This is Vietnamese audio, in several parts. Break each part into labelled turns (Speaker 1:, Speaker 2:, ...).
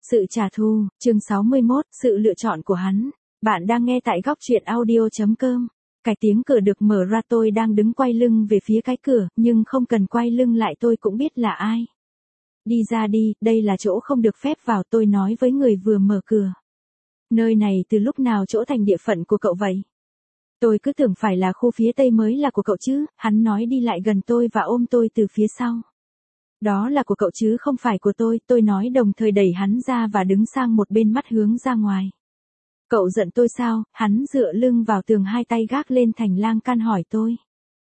Speaker 1: Sự trả thù, chương 61, sự lựa chọn của hắn. Bạn đang nghe tại góc truyện audio.com. Cái tiếng cửa được mở ra, tôi đang đứng quay lưng về phía cái cửa, nhưng không cần quay lưng lại tôi cũng biết là ai. Đi ra đi, đây là chỗ không được phép vào, tôi nói với người vừa mở cửa. Nơi này từ lúc nào chỗ thành địa phận của cậu vậy? Tôi cứ tưởng phải là khu phía tây mới là của cậu chứ, hắn nói đi lại gần tôi và ôm tôi từ phía sau. Đó là của cậu chứ không phải của tôi nói đồng thời đẩy hắn ra và đứng sang một bên mắt hướng ra ngoài. Cậu giận tôi sao? Hắn dựa lưng vào tường, hai tay gác lên thành lang can hỏi tôi.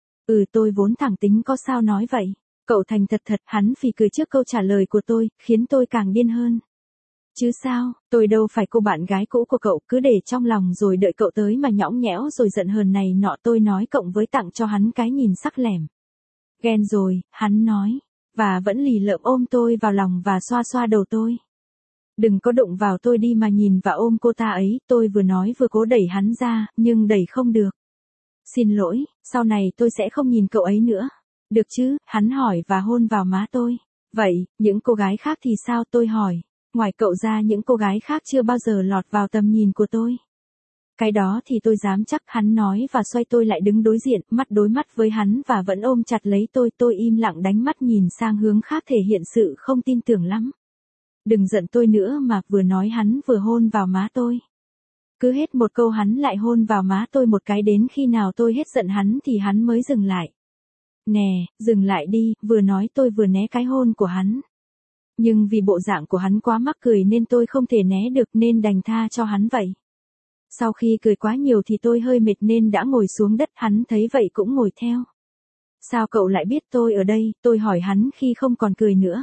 Speaker 1: Tôi vốn thẳng tính có sao nói vậy. Cậu thành thật, hắn phì cười trước câu trả lời của tôi, khiến tôi càng điên hơn. Chứ sao, tôi đâu phải cô bạn gái cũ của cậu, cứ để trong lòng rồi đợi cậu tới mà nhõng nhẽo rồi giận hờn này nọ, tôi nói cộng với tặng cho hắn cái nhìn sắc lẻm. Ghen rồi, hắn nói. Và vẫn lì lợm ôm tôi vào lòng và xoa xoa đầu tôi. Đừng có đụng vào tôi đi mà nhìn và ôm cô ta ấy, tôi vừa nói vừa cố đẩy hắn ra, nhưng đẩy không được. Xin lỗi, sau này tôi sẽ không nhìn cậu ấy nữa. Được chứ, hắn hỏi và hôn vào má tôi. Vậy, những cô gái khác thì sao, tôi hỏi. Ngoài cậu ra những cô gái khác chưa bao giờ lọt vào tầm nhìn của tôi. Cái đó thì tôi dám chắc, hắn nói và xoay tôi lại đứng đối diện, mắt đối mắt với hắn và vẫn ôm chặt lấy tôi im lặng đánh mắt nhìn sang hướng khác thể hiện sự không tin tưởng lắm. Đừng giận tôi nữa mà, vừa nói hắn vừa hôn vào má tôi. Cứ hết một câu hắn lại hôn vào má tôi một cái, đến khi nào tôi hết giận hắn thì hắn mới dừng lại. Nè, dừng lại đi, vừa nói tôi vừa né cái hôn của hắn. Nhưng vì bộ dạng của hắn quá mắc cười nên tôi không thể né được nên đành tha cho hắn vậy. Sau khi cười quá nhiều thì tôi hơi mệt nên đã ngồi xuống đất, hắn thấy vậy cũng ngồi theo. Sao cậu lại biết tôi ở đây, tôi hỏi hắn khi không còn cười nữa.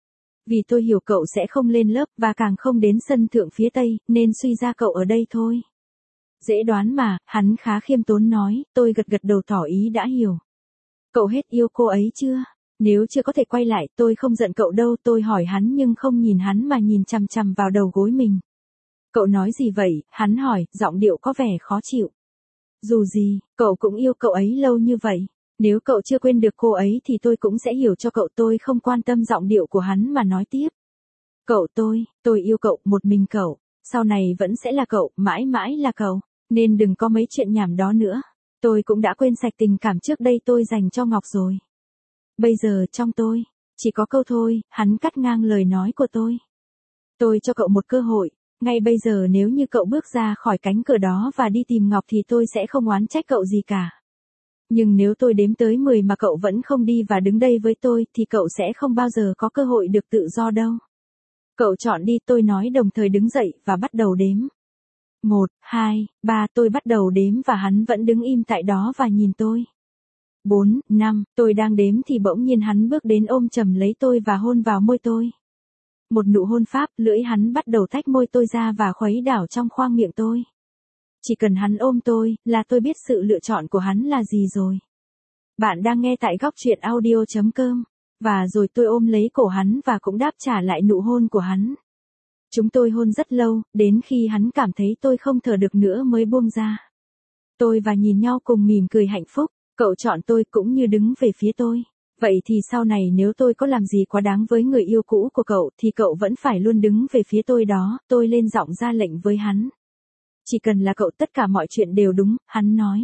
Speaker 1: Vì tôi hiểu cậu sẽ không lên lớp và càng không đến sân thượng phía tây, nên suy ra cậu ở đây thôi. Dễ đoán mà, hắn khá khiêm tốn nói, tôi gật đầu tỏ ý đã hiểu. Cậu hết yêu cô ấy chưa? Nếu chưa có thể quay lại, tôi không giận cậu đâu, tôi hỏi hắn nhưng không nhìn hắn mà nhìn chằm chằm vào đầu gối mình. Cậu nói gì vậy? Hắn hỏi, giọng điệu có vẻ khó chịu. Dù gì, cậu cũng yêu cậu ấy lâu như vậy. Nếu cậu chưa quên được cô ấy thì tôi cũng sẽ hiểu cho cậu, tôi không quan tâm giọng điệu của hắn mà nói tiếp. Cậu tôi yêu cậu, một mình cậu, sau này vẫn sẽ là cậu, mãi mãi là cậu, nên đừng có mấy chuyện nhảm đó nữa. Tôi cũng đã quên sạch tình cảm trước đây tôi dành cho Ngọc rồi. Bây giờ trong tôi, chỉ có câu thôi, hắn cắt ngang lời nói của tôi. Tôi cho cậu một cơ hội. Ngay bây giờ nếu như cậu bước ra khỏi cánh cửa đó và đi tìm Ngọc thì tôi sẽ không oán trách cậu gì cả. Nhưng nếu tôi đếm tới 10 mà cậu vẫn không đi và đứng đây với tôi thì cậu sẽ không bao giờ có cơ hội được tự do đâu. Cậu chọn đi, tôi nói đồng thời đứng dậy và bắt đầu đếm. 1, 2, 3, tôi bắt đầu đếm và hắn vẫn đứng im tại đó và nhìn tôi. 4, 5, tôi đang đếm thì bỗng nhiên hắn bước đến ôm chầm lấy tôi và hôn vào môi tôi. Một nụ hôn pháp, lưỡi hắn bắt đầu tách môi tôi ra và khuấy đảo trong khoang miệng tôi. Chỉ cần hắn ôm tôi, là tôi biết sự lựa chọn của hắn là gì rồi. Bạn đang nghe tại góc truyện audio.com. Và rồi tôi ôm lấy cổ hắn và cũng đáp trả lại nụ hôn của hắn. Chúng tôi hôn rất lâu, đến khi hắn cảm thấy tôi không thở được nữa mới buông ra. Tôi và nhìn nhau cùng mỉm cười hạnh phúc, cậu chọn tôi cũng như đứng về phía tôi. Vậy thì sau này nếu tôi có làm gì quá đáng với người yêu cũ của cậu thì cậu vẫn phải luôn đứng về phía tôi đó, tôi lên giọng ra lệnh với hắn. Chỉ cần là cậu tất cả mọi chuyện đều đúng, hắn nói.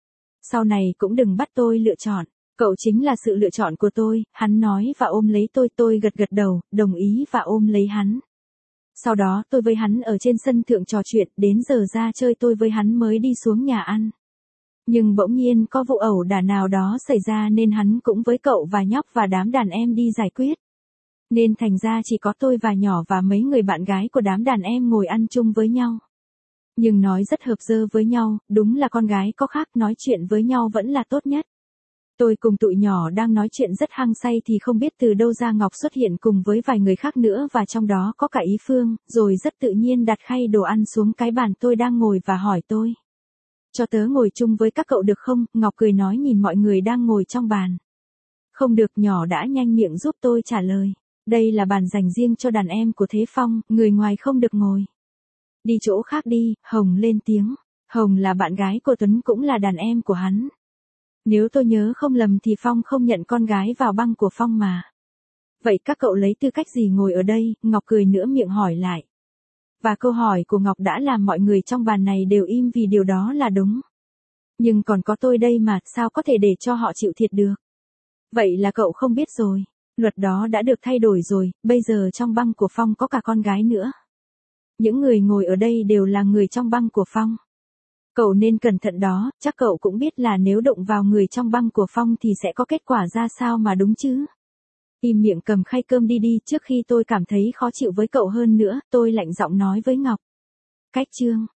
Speaker 1: Sau này cũng đừng bắt tôi lựa chọn, cậu chính là sự lựa chọn của tôi, hắn nói và ôm lấy tôi gật đầu, đồng ý và ôm lấy hắn. Sau đó tôi với hắn ở trên sân thượng trò chuyện, đến giờ ra chơi tôi với hắn mới đi xuống nhà ăn. Nhưng bỗng nhiên có vụ ẩu đả nào đó xảy ra nên hắn cũng với cậu và nhóc và đám đàn em đi giải quyết. Nên thành ra chỉ có tôi và nhỏ và mấy người bạn gái của đám đàn em ngồi ăn chung với nhau. Nhưng nói rất hợp dơ với nhau, đúng là con gái có khác, nói chuyện với nhau vẫn là tốt nhất. Tôi cùng tụi nhỏ đang nói chuyện rất hăng say thì không biết từ đâu ra Ngọc xuất hiện cùng với vài người khác nữa và trong đó có cả Ý Phương, rồi rất tự nhiên đặt khay đồ ăn xuống cái bàn tôi đang ngồi và hỏi tôi. Cho tớ ngồi chung với các cậu được không? Ngọc cười nói nhìn mọi người đang ngồi trong bàn. Không được, nhỏ đã nhanh miệng giúp tôi trả lời. Đây là bàn dành riêng cho đàn em của Thế Phong, người ngoài không được ngồi. Đi chỗ khác đi, Hồng lên tiếng. Hồng là bạn gái của Tuấn cũng là đàn em của hắn. Nếu tôi nhớ không lầm thì Phong không nhận con gái vào băng của Phong mà. Vậy các cậu lấy tư cách gì ngồi ở đây? Ngọc cười nữa miệng hỏi lại. Và câu hỏi của Ngọc đã làm mọi người trong bàn này đều im vì điều đó là đúng. Nhưng còn có tôi đây mà, sao có thể để cho họ chịu thiệt được? Vậy là cậu không biết rồi. Luật đó đã được thay đổi rồi, bây giờ trong băng của Phong có cả con gái nữa. Những người ngồi ở đây đều là người trong băng của Phong. Cậu nên cẩn thận đó, chắc cậu cũng biết là nếu đụng vào người trong băng của Phong thì sẽ có kết quả ra sao mà đúng chứ. Im miệng cầm khay cơm đi trước khi tôi cảm thấy khó chịu với cậu hơn nữa, tôi lạnh giọng nói với Ngọc. Cách chương